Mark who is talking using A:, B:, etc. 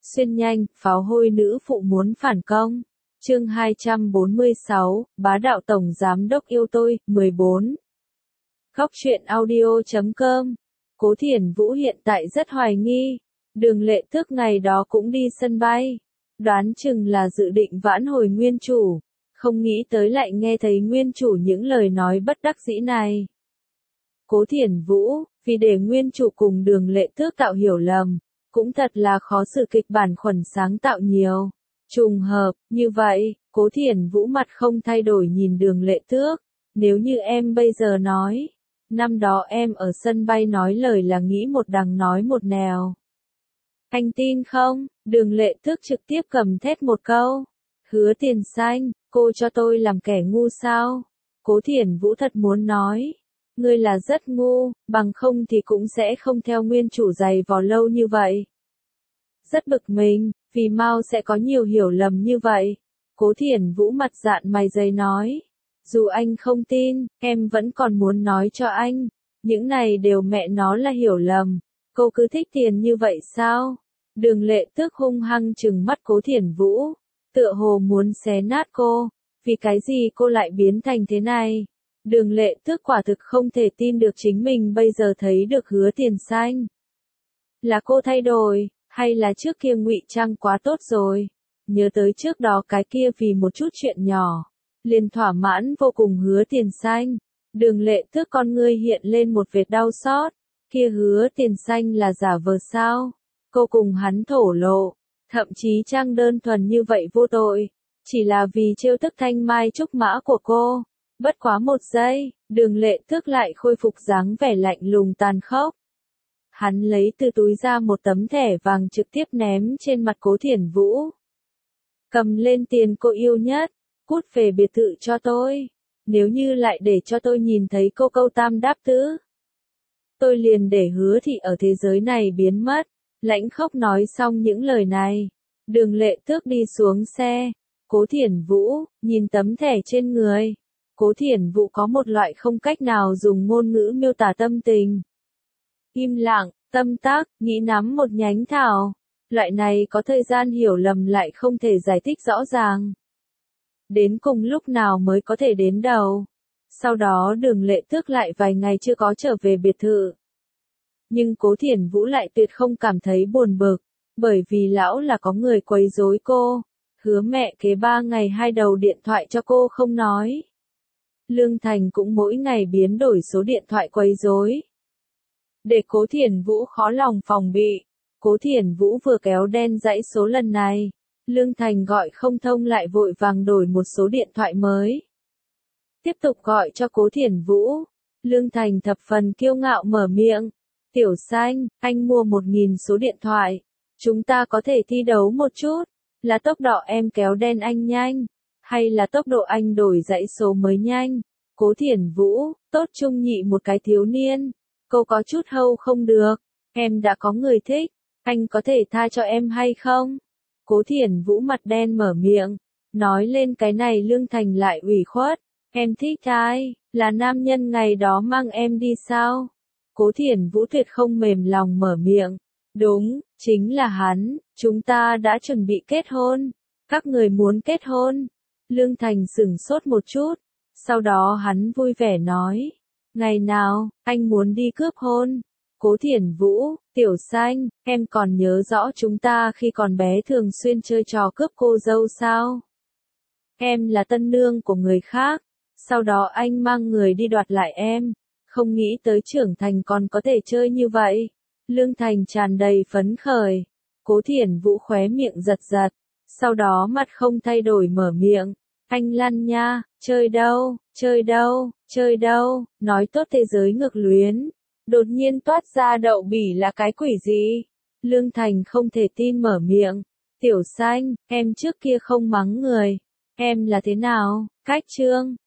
A: Xuyên nhanh, pháo hôi nữ phụ muốn phản công. Chương 246, bá đạo tổng giám đốc yêu tôi, 14. Góc truyện audio.com. Cố Thiển Vũ hiện tại rất hoài nghi. Đường Lệ Tước ngày đó cũng đi sân bay. Đoán chừng là dự định vãn hồi nguyên chủ. Không nghĩ tới lại nghe thấy nguyên chủ những lời nói bất đắc dĩ này. Cố Thiển Vũ, vì để nguyên chủ cùng Đường Lệ Tước tạo hiểu lầm, cũng thật là khó xử, kịch bản khuẩn sáng tạo nhiều. Trùng hợp, như vậy, Cố Thiển Vũ mặt không thay đổi nhìn Đường Lệ Tước. Nếu như em bây giờ nói, năm đó em ở sân bay nói lời là nghĩ một đằng nói một nẻo. Anh tin không? Đường Lệ Tước trực tiếp cầm thét một câu. Hứa Tiền Xanh, cô cho tôi làm kẻ ngu sao? Cố Thiển Vũ thật muốn nói. Ngươi là rất ngu, bằng không thì cũng sẽ không theo nguyên chủ giày vò lâu như vậy. Rất bực mình, vì Mao sẽ có nhiều hiểu lầm như vậy. Cố Thiển Vũ mặt dạn mày dày nói. Dù anh không tin, em vẫn còn muốn nói cho anh. Những này đều mẹ nó là hiểu lầm. Cô cứ thích tiền như vậy sao? Đường Lệ Tước hung hăng trừng mắt Cố Thiển Vũ. Tựa hồ muốn xé nát cô. Vì cái gì cô lại biến thành thế này? Đường Lệ Tước quả thực không thể tin được chính mình bây giờ thấy được Hứa Tiền Xanh. Là cô thay đổi, hay là trước kia ngụy trang quá tốt rồi? Nhớ tới trước đó cái kia vì một chút chuyện nhỏ, liền thỏa mãn vô cùng Hứa Tiền Xanh. Đường Lệ Tước con ngươi hiện lên một vệt đau xót. Kia Hứa Tiền Xanh là giả vờ sao? Cô cùng hắn thổ lộ, thậm chí trang đơn thuần như vậy vô tội, chỉ là vì trêu tức thanh mai trúc mã của cô. Bất quá một giây, Đường Lệ Tước lại khôi phục dáng vẻ lạnh lùng tàn khốc. Hắn lấy từ túi ra một tấm thẻ vàng trực tiếp ném trên mặt Cố Thiển Vũ. Cầm lên tiền cô yêu nhất, cút về biệt thự cho tôi. Nếu như lại để cho tôi nhìn thấy cô câu tam đáp tứ, tôi liền để Hứa thị ở thế giới này biến mất. Lãnh khốc nói xong những lời này, Đường Lệ Tước đi xuống xe. Cố Thiển Vũ, nhìn tấm thẻ trên người. Cố Thiển Vũ có một loại không cách nào dùng ngôn ngữ miêu tả tâm tình. Im lặng, tâm tác, nghĩ nắm một nhánh thảo. Loại này có thời gian hiểu lầm lại không thể giải thích rõ ràng. Đến cùng lúc nào mới có thể đến đầu. Sau đó Đường Lệ Tước lại vài ngày chưa có trở về biệt thự. Nhưng Cố Thiển Vũ lại tuyệt không cảm thấy buồn bực, bởi vì lão là có người quấy rối cô. Hứa mẹ kế 3 ngày 2 đầu điện thoại cho cô không nói. Lương Thành cũng mỗi ngày biến đổi số điện thoại quấy rối. Để Cố Thiển Vũ khó lòng phòng bị. Cố Thiển Vũ vừa kéo đen dãy số lần này. Lương Thành gọi không thông lại vội vàng đổi một số điện thoại mới. Tiếp tục gọi cho Cố Thiển Vũ. Lương Thành thập phần kiêu ngạo mở miệng. Tiểu Xanh, anh mua 1.000 số điện thoại. Chúng ta có thể thi đấu một chút. Là tốc độ em kéo đen anh nhanh, hay là tốc độ anh đổi dãy số mới nhanh? Cố Thiển Vũ, tốt trung nhị một cái thiếu niên. Cô có chút hâu không được. Em đã có người thích. Anh có thể tha cho em hay không? Cố Thiển Vũ mặt đen mở miệng. Nói lên cái này Lương Thành lại ủy khuất. Em thích ai? Là nam nhân ngày đó mang em đi sao? Cố Thiển Vũ tuyệt không mềm lòng mở miệng. Đúng, chính là hắn, chúng ta đã chuẩn bị kết hôn. Các người muốn kết hôn. Lương Thành sửng sốt một chút. Sau đó hắn vui vẻ nói. Ngày nào, anh muốn đi cướp hôn. Cố Thiển Vũ, Tiểu Xanh, em còn nhớ rõ chúng ta khi còn bé thường xuyên chơi trò cướp cô dâu sao? Em là tân nương của người khác. Sau đó anh mang người đi đoạt lại em. Không nghĩ tới trưởng thành còn có thể chơi như vậy. Lương Thành tràn đầy phấn khởi. Cố Thiển Vũ khóe miệng giật giật. Sau đó mặt không thay đổi mở miệng. Anh lăn nha, chơi đâu, chơi đâu, chơi đâu, nói tốt thế giới ngược luyến. Đột nhiên toát ra đậu bỉ là cái quỷ gì? Lương Thành không thể tin mở miệng. Tiểu Xanh, em trước kia không mắng người. Em là thế nào? Cách trương,